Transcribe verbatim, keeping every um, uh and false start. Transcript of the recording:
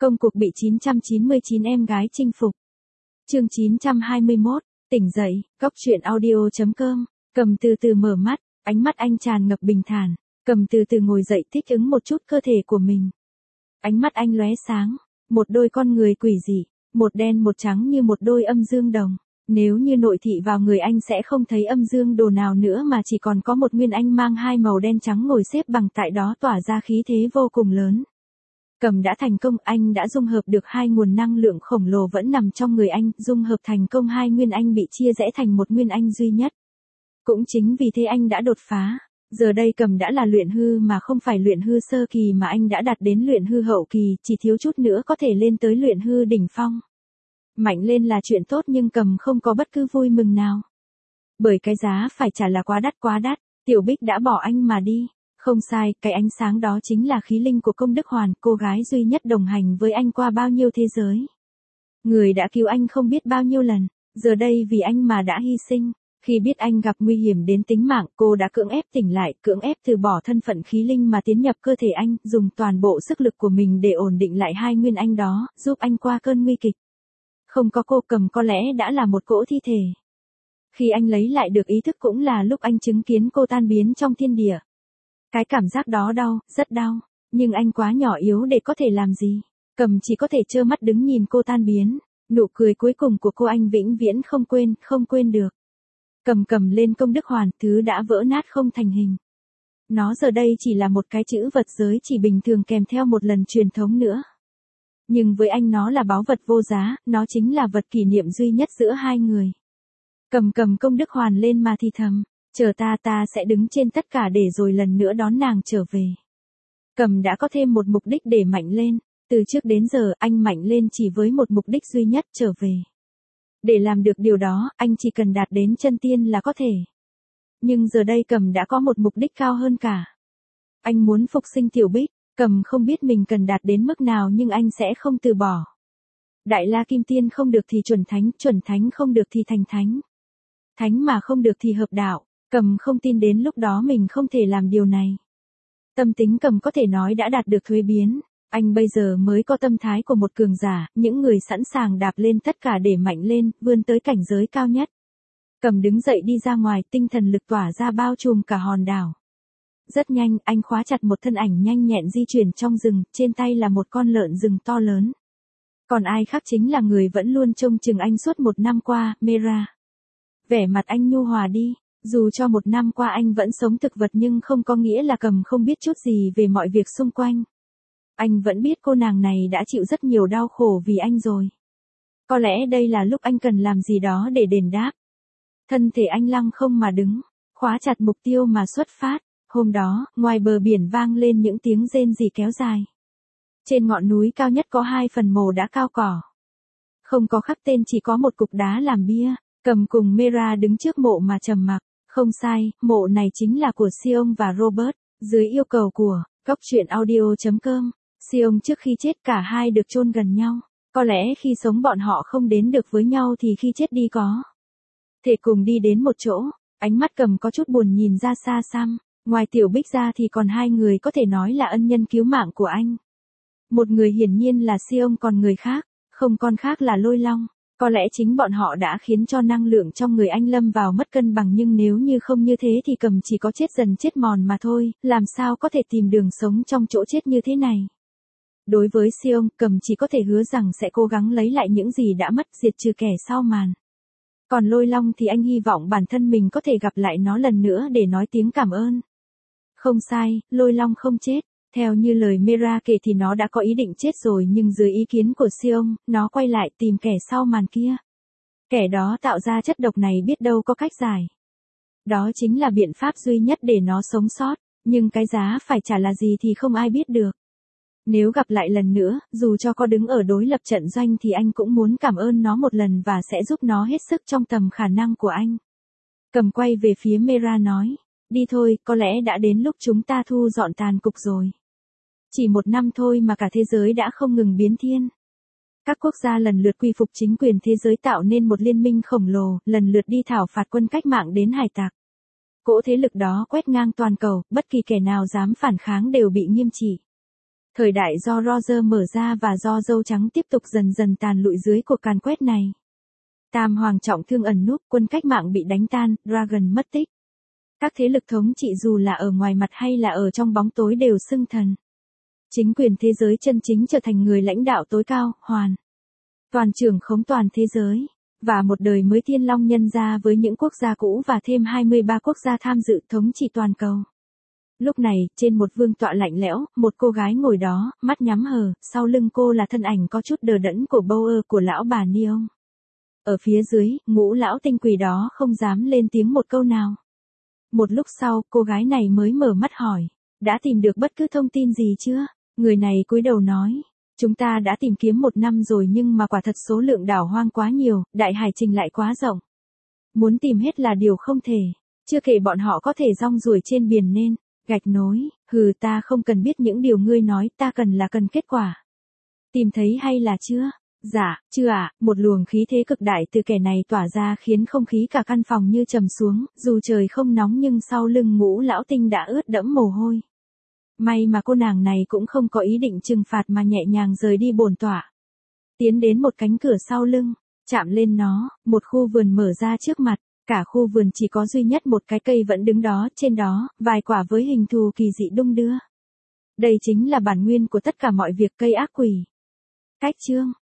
Công cuộc bị chín trăm chín mươi chín em gái chinh phục. Chương chín trăm hai mươi mốt, tỉnh dậy, góc truyện audio chấm com. Cầm từ từ mở mắt, ánh mắt anh tràn ngập bình thản. Cầm từ từ ngồi dậy thích ứng một chút cơ thể của mình. Ánh mắt anh lóe sáng, một đôi con người quỷ dị, một đen một trắng như một đôi âm dương đồng. Nếu như nội thị vào người anh sẽ không thấy âm dương đồ nào nữa mà chỉ còn có một nguyên anh mang hai màu đen trắng ngồi xếp bằng tại đó tỏa ra khí thế vô cùng lớn. Cầm đã thành công, anh đã dung hợp được hai nguồn năng lượng khổng lồ vẫn nằm trong người anh, dung hợp thành công hai nguyên anh bị chia rẽ thành một nguyên anh duy nhất. Cũng chính vì thế anh đã đột phá, giờ đây Cầm đã là luyện hư mà không phải luyện hư sơ kỳ mà anh đã đạt đến luyện hư hậu kỳ, chỉ thiếu chút nữa có thể lên tới luyện hư đỉnh phong. Mạnh lên là chuyện tốt nhưng Cầm không có bất cứ vui mừng nào. Bởi cái giá phải trả là quá đắt quá đắt, Tiểu Bích đã bỏ anh mà đi. Không sai, cái ánh sáng đó chính là khí linh của Công Đức Hoàn, cô gái duy nhất đồng hành với anh qua bao nhiêu thế giới. Người đã cứu anh không biết bao nhiêu lần, giờ đây vì anh mà đã hy sinh. Khi biết anh gặp nguy hiểm đến tính mạng, cô đã cưỡng ép tỉnh lại, cưỡng ép từ bỏ thân phận khí linh mà tiến nhập cơ thể anh, dùng toàn bộ sức lực của mình để ổn định lại hai nguyên anh đó, giúp anh qua cơn nguy kịch. Không có cô Cầm có lẽ đã là một cỗ thi thể. Khi anh lấy lại được ý thức cũng là lúc anh chứng kiến cô tan biến trong thiên địa. Cái cảm giác đó đau, rất đau, nhưng anh quá nhỏ yếu để có thể làm gì. Cầm chỉ có thể trơ mắt đứng nhìn cô tan biến, nụ cười cuối cùng của cô anh vĩnh viễn không quên, không quên được. Cầm cầm lên Công Đức Hoàn, thứ đã vỡ nát không thành hình. Nó giờ đây chỉ là một cái chữ vật giới chỉ bình thường kèm theo một lần truyền thống nữa. Nhưng với anh nó là báu vật vô giá, nó chính là vật kỷ niệm duy nhất giữa hai người. Cầm cầm Công Đức Hoàn lên mà thì thầm. Chờ ta ta sẽ đứng trên tất cả để rồi lần nữa đón nàng trở về. Cầm đã có thêm một mục đích để mạnh lên, từ trước đến giờ anh mạnh lên chỉ với một mục đích duy nhất trở về. Để làm được điều đó, anh chỉ cần đạt đến chân tiên là có thể. Nhưng giờ đây Cầm đã có một mục đích cao hơn cả. Anh muốn phục sinh Tiểu Bích, Cầm không biết mình cần đạt đến mức nào nhưng anh sẽ không từ bỏ. Đại La Kim Tiên không được thì chuẩn thánh, chuẩn thánh không được thì thành thánh. Thánh mà không được thì hợp đạo. Cầm không tin đến lúc đó mình không thể làm điều này. Tâm tính Cầm có thể nói đã đạt được thuế biến, anh bây giờ mới có tâm thái của một cường giả, những người sẵn sàng đạp lên tất cả để mạnh lên, vươn tới cảnh giới cao nhất. Cầm đứng dậy đi ra ngoài, tinh thần lực tỏa ra bao trùm cả hòn đảo. Rất nhanh, anh khóa chặt một thân ảnh nhanh nhẹn di chuyển trong rừng, trên tay là một con lợn rừng to lớn. Còn ai khác chính là người vẫn luôn trông chừng anh suốt một năm qua, Mera. Vẻ mặt anh nhu hòa đi. Dù cho một năm qua anh vẫn sống thực vật nhưng không có nghĩa là Cầm không biết chút gì về mọi việc xung quanh. Anh vẫn biết cô nàng này đã chịu rất nhiều đau khổ vì anh rồi. Có lẽ đây là lúc anh cần làm gì đó để đền đáp. Thân thể anh lăng không mà đứng, khóa chặt mục tiêu mà xuất phát. Hôm đó, ngoài bờ biển vang lên những tiếng rên rỉ kéo dài. Trên ngọn núi cao nhất có hai phần mồ đã cao cỏ. Không có khắc tên, chỉ có một cục đá làm bia. Cầm cùng Mera đứng trước mộ mà trầm mặc. Không sai, mộ này chính là của Sion và Robert, dưới yêu cầu của góc truyện audio chấm com. Sion trước khi chết cả hai được chôn gần nhau. Có lẽ khi sống bọn họ không đến được với nhau thì khi chết đi có thể cùng đi đến một chỗ. Ánh mắt Cầm có chút buồn nhìn ra xa xăm. Ngoài Tiểu Bích ra thì còn hai người có thể nói là ân nhân cứu mạng của anh. Một người hiển nhiên là Sion, còn người khác, không con khác là Lôi Long. Có lẽ chính bọn họ đã khiến cho năng lượng trong người anh lâm vào mất cân bằng, nhưng nếu như không như thế thì Cầm chỉ có chết dần chết mòn mà thôi, làm sao có thể tìm đường sống trong chỗ chết như thế này. Đối với Sion, Cầm chỉ có thể hứa rằng sẽ cố gắng lấy lại những gì đã mất, diệt trừ kẻ sau màn. Còn Lôi Long thì anh hy vọng bản thân mình có thể gặp lại nó lần nữa để nói tiếng cảm ơn. Không sai, Lôi Long không chết. Theo như lời Mera kể thì nó đã có ý định chết rồi, nhưng dưới ý kiến của Sion, nó quay lại tìm kẻ sau màn kia. Kẻ đó tạo ra chất độc này biết đâu có cách giải. Đó chính là biện pháp duy nhất để nó sống sót, nhưng cái giá phải trả là gì thì không ai biết được. Nếu gặp lại lần nữa, dù cho có đứng ở đối lập trận doanh thì anh cũng muốn cảm ơn nó một lần và sẽ giúp nó hết sức trong tầm khả năng của anh. Cầm quay về phía Mera nói, đi thôi, có lẽ đã đến lúc chúng ta thu dọn tàn cục rồi. Chỉ một năm thôi mà cả thế giới đã không ngừng biến thiên. Các quốc gia lần lượt quy phục chính quyền thế giới tạo nên một liên minh khổng lồ, lần lượt đi thảo phạt quân cách mạng đến hải tặc. Cỗ thế lực đó quét ngang toàn cầu, bất kỳ kẻ nào dám phản kháng đều bị nghiêm trị. Thời đại do Roger mở ra và do dâu trắng tiếp tục dần dần tàn lụi dưới cuộc càn quét này. Tam hoàng trọng thương ẩn núp, quân cách mạng bị đánh tan, Dragon mất tích. Các thế lực thống trị dù là ở ngoài mặt hay là ở trong bóng tối đều xưng thần. Chính quyền thế giới chân chính trở thành người lãnh đạo tối cao, hoàn toàn trưởng khống toàn thế giới. Và một đời mới thiên long nhân ra với những quốc gia cũ và thêm hai mươi ba quốc gia tham dự thống trị toàn cầu. Lúc này, trên một vương tọa lạnh lẽo, một cô gái ngồi đó, mắt nhắm hờ, sau lưng cô là thân ảnh có chút đờ đẫn của Bauer của lão bà Neon. Ở phía dưới, ngũ lão tinh quỷ đó không dám lên tiếng một câu nào. Một lúc sau, cô gái này mới mở mắt hỏi, đã tìm được bất cứ thông tin gì chưa? Người này cúi đầu nói, chúng ta đã tìm kiếm một năm rồi nhưng mà quả thật số lượng đảo hoang quá nhiều, đại hải trình lại quá rộng. Muốn tìm hết là điều không thể, chưa kể bọn họ có thể rong ruổi trên biển nên, gạch nối, hừ ta không cần biết những điều ngươi nói, ta cần là cần kết quả. Tìm thấy hay là chưa? Dạ, chưa ạ, à, một luồng khí thế cực đại từ kẻ này tỏa ra khiến không khí cả căn phòng như trầm xuống, dù trời không nóng nhưng sau lưng ngũ lão tinh đã ướt đẫm mồ hôi. May mà cô nàng này cũng không có ý định trừng phạt mà nhẹ nhàng rời đi bổn tọa. Tiến đến một cánh cửa sau lưng, chạm lên nó, một khu vườn mở ra trước mặt, cả khu vườn chỉ có duy nhất một cái cây vẫn đứng đó, trên đó, vài quả với hình thù kỳ dị đung đưa. Đây chính là bản nguyên của tất cả mọi việc cây ác quỷ. Cách chương